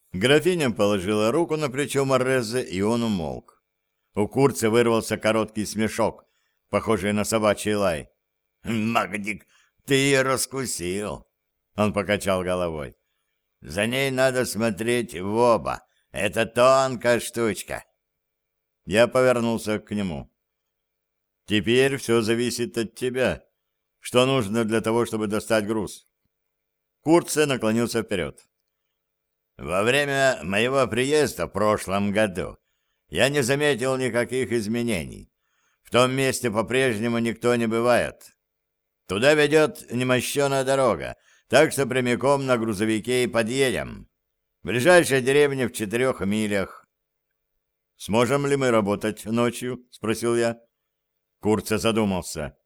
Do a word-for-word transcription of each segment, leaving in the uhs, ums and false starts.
Графиня положила руку на плечо Моррезе, и он умолк. У Курца вырвался короткий смешок, похожий на собачий лай. «Магдик, ты ее раскусил!» Он покачал головой. «За ней надо смотреть в оба. Это тонкая штучка». Я повернулся к нему. «Теперь все зависит от тебя. Что нужно для того, чтобы достать груз?» Курце наклонился вперед. «Во время моего приезда в прошлом году я не заметил никаких изменений. В том месте по-прежнему никто не бывает. Туда ведет немощеная дорога, так что прямиком на грузовике и подъедем. Ближайшая деревня в четырех милях». «Сможем ли мы работать ночью?» — спросил я. Курце задумался.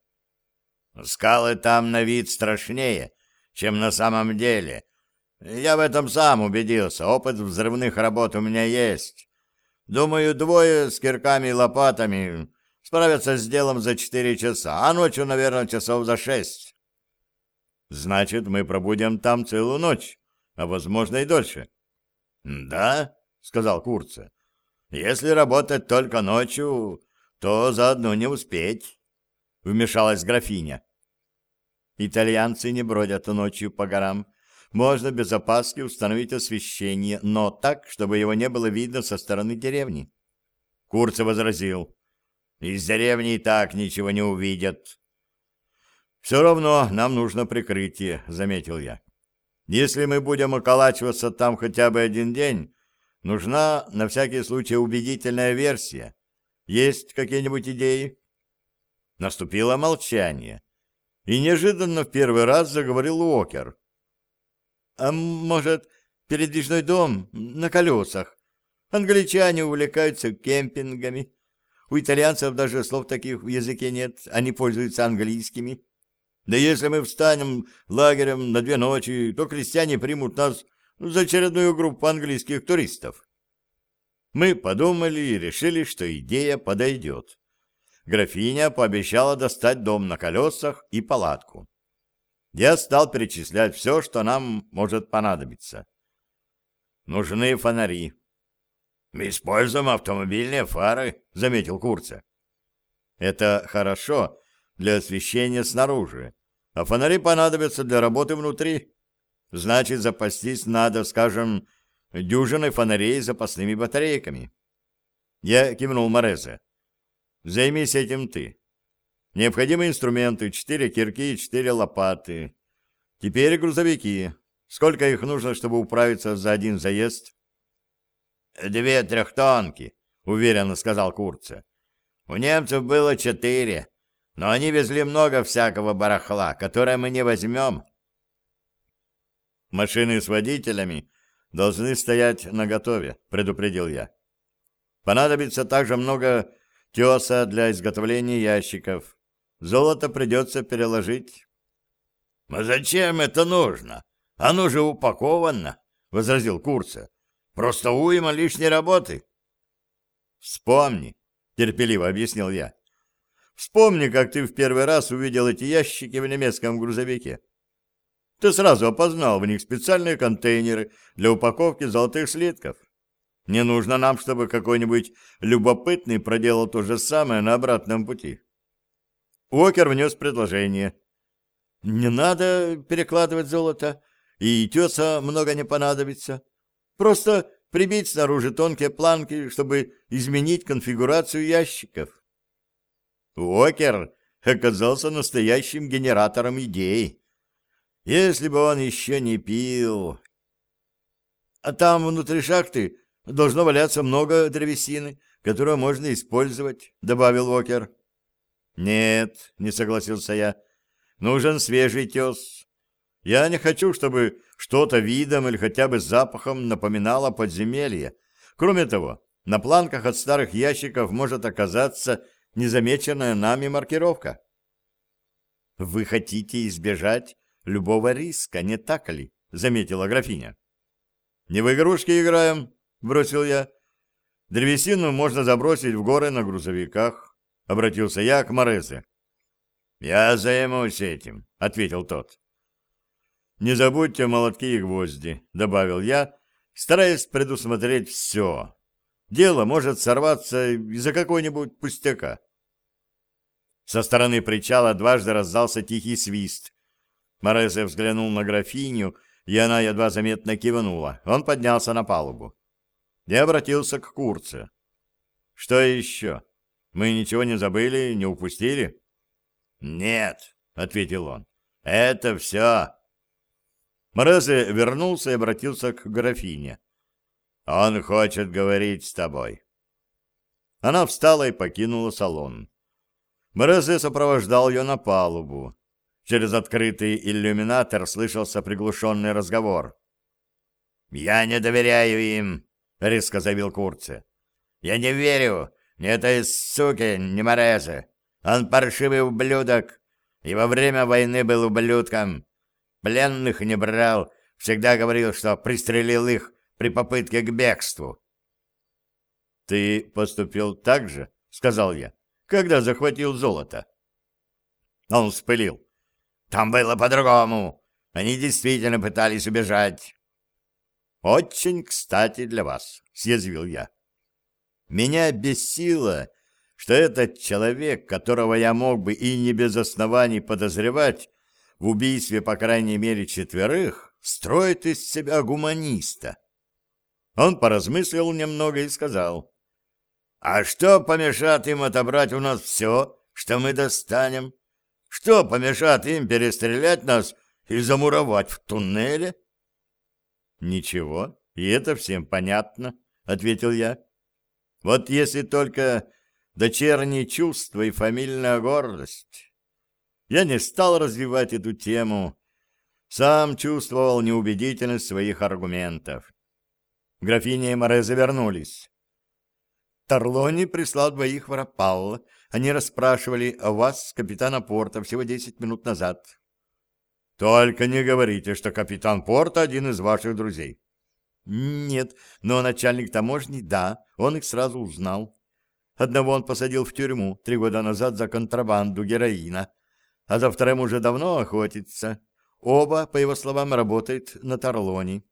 «Скалы там на вид страшнее, чем на самом деле. Я в этом сам убедился. Опыт взрывных работ у меня есть. Думаю, двое с кирками и лопатами справятся с делом за четыре часа, а ночью, наверное, часов за шесть». «Значит, мы пробудем там целую ночь, а, возможно, и дольше». «Да», — сказал Курце. «Если работать только ночью, то заодно не успеть», — вмешалась графиня. «Итальянцы не бродят ночью по горам. Можно без опаски установить освещение, но так, чтобы его не было видно со стороны деревни». Курце возразил. «Из деревни и так ничего не увидят». «Все равно нам нужно прикрытие», — заметил я. «Если мы будем околачиваться там хотя бы один день, нужна на всякий случай убедительная версия. Есть какие-нибудь идеи?» Наступило молчание, и неожиданно в первый раз заговорил Уокер. «А может, передвижной дом на колесах? Англичане увлекаются кемпингами. У итальянцев даже слов таких в языке нет, они пользуются английскими. Да если мы встанем лагерем на две ночи, то крестьяне примут нас за очередную группу английских туристов». Мы подумали и решили, что идея подойдет. Графиня пообещала достать дом на колесах и палатку. Я стал перечислять все, что нам может понадобиться. Нужны фонари. «Мы используем автомобильные фары», — заметил Курце. «Это хорошо для освещения снаружи, а фонари понадобятся для работы внутри. Значит, запастись надо, скажем, дюжиной фонарей с запасными батарейками». Я кивнул Моррезе. «Займись этим ты. Необходимые инструменты, четыре кирки и четыре лопаты. Теперь грузовики. Сколько их нужно, чтобы управиться за один заезд?» «Две трехтонки», — уверенно сказал Курце. «У немцев было четыре, но они везли много всякого барахла, которое мы не возьмем». «Машины с водителями должны стоять наготове», — предупредил я. «Понадобится также много теса для изготовления ящиков. Золото придется переложить». «А зачем это нужно? Оно же упаковано», — возразил Курце. «Просто уйма лишней работы». «Вспомни», — терпеливо объяснил я. «Вспомни, как ты в первый раз увидел эти ящики в немецком грузовике. Ты сразу опознал в них специальные контейнеры для упаковки золотых слитков. Не нужно нам, чтобы какой-нибудь любопытный проделал то же самое на обратном пути». Уокер внес предложение. «Не надо перекладывать золото, и теса много не понадобится. Просто прибить снаружи тонкие планки, чтобы изменить конфигурацию ящиков». Уокер оказался настоящим генератором идей. Если бы он еще не пил... «А там внутри шахты должно валяться много древесины, которую можно использовать», — добавил Уокер. «Нет», — не согласился я, — «нужен свежий тес. Я не хочу, чтобы что-то видом или хотя бы запахом напоминало подземелье. Кроме того, на планках от старых ящиков может оказаться незамеченная нами маркировка». «Вы хотите избежать любого риска, не так ли?» — заметила графиня. «Не в игрушки играем», — бросил я. «Древесину можно забросить в горы на грузовиках», — обратился я к Моррезе. «Я займусь этим», — ответил тот. «Не забудьте молотки и гвозди», — добавил я, стараясь предусмотреть все. Дело может сорваться из-за какой-нибудь пустяка. Со стороны причала дважды раздался тихий свист. Морезе взглянул на графиню, и она едва заметно кивнула. Он поднялся на палубу. Я обратился к Курце. «Что еще? Мы ничего не забыли, не упустили?» «Нет», — ответил он, — «это все». Морезе вернулся и обратился к графине. «Он хочет говорить с тобой». Она встала и покинула салон. Морезе сопровождал ее на палубу. Через открытый иллюминатор слышался приглушенный разговор. «Я не доверяю им», — резко заявил Курце. «Я не верю ни этой суке, ни Морезе. Он паршивый ублюдок, и во время войны был ублюдком. Пленных не брал, всегда говорил, что пристрелил их при попытке к бегству». «Ты поступил так же, — сказал я, — когда захватил золото?» Он вспылил. «Там было по-другому. Они действительно пытались убежать». «Очень кстати для вас», — съязвил я. Меня бесило, что этот человек, которого я мог бы и не без оснований подозревать в убийстве по крайней мере четверых, строит из себя гуманиста. Он поразмыслил немного и сказал: «А что помешает им отобрать у нас все, что мы достанем? Что помешает им перестрелять нас и замуровать в туннеле?» «Ничего, и это всем понятно», — ответил я. «Вот если только дочерние чувства и фамильная гордость». Я не стал развивать эту тему, сам чувствовал неубедительность своих аргументов. Графиня и Морезе вернулись. «Тарлони прислал двоих в Рапалло. Они расспрашивали о вас, капитана Порта, всего десять минут назад». «Только не говорите, что капитан Порта один из ваших друзей». «Нет, но начальник таможни, да, он их сразу узнал. Одного он посадил в тюрьму три года назад за контрабанду героина, а за вторым уже давно охотится. Оба, по его словам, работают на Тарлони».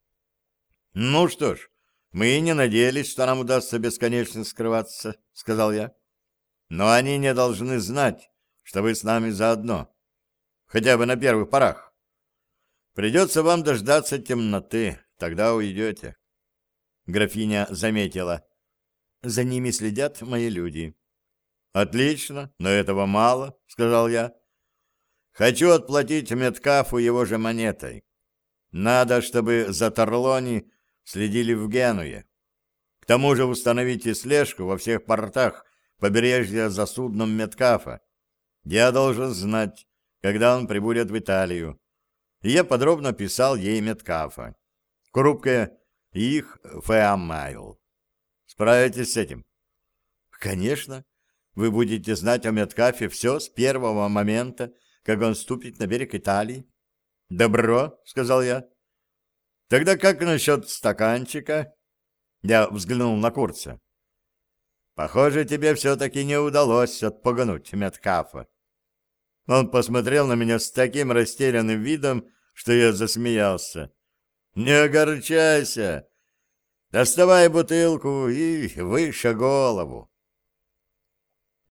«Ну что ж, мы и не надеялись, что нам удастся бесконечно скрываться», — сказал я. «Но они не должны знать, что вы с нами заодно. Хотя бы на первых порах. Придется вам дождаться темноты, тогда уйдете». Графиня заметила: «За ними следят мои люди». «Отлично, но этого мало», — сказал я. «Хочу отплатить Меткафу его же монетой. Надо, чтобы за Тарлони следили в Генуе. К тому же установите слежку во всех портах побережья за судном Меткафа. Я должен знать, когда он прибудет в Италию». И я подробно писал ей Меткафа. Крупкая и их Феамайл. Справитесь с этим? «Конечно. Вы будете знать о Меткафе все с первого момента, как он ступит на берег Италии». «Добро», — сказал я. «Тогда как насчет стаканчика?» Я взглянул на Курца. «Похоже, тебе все-таки не удалось отпугнуть Меткафа». Он посмотрел на меня с таким растерянным видом, что я засмеялся. «Не огорчайся. Доставай бутылку и выше голову».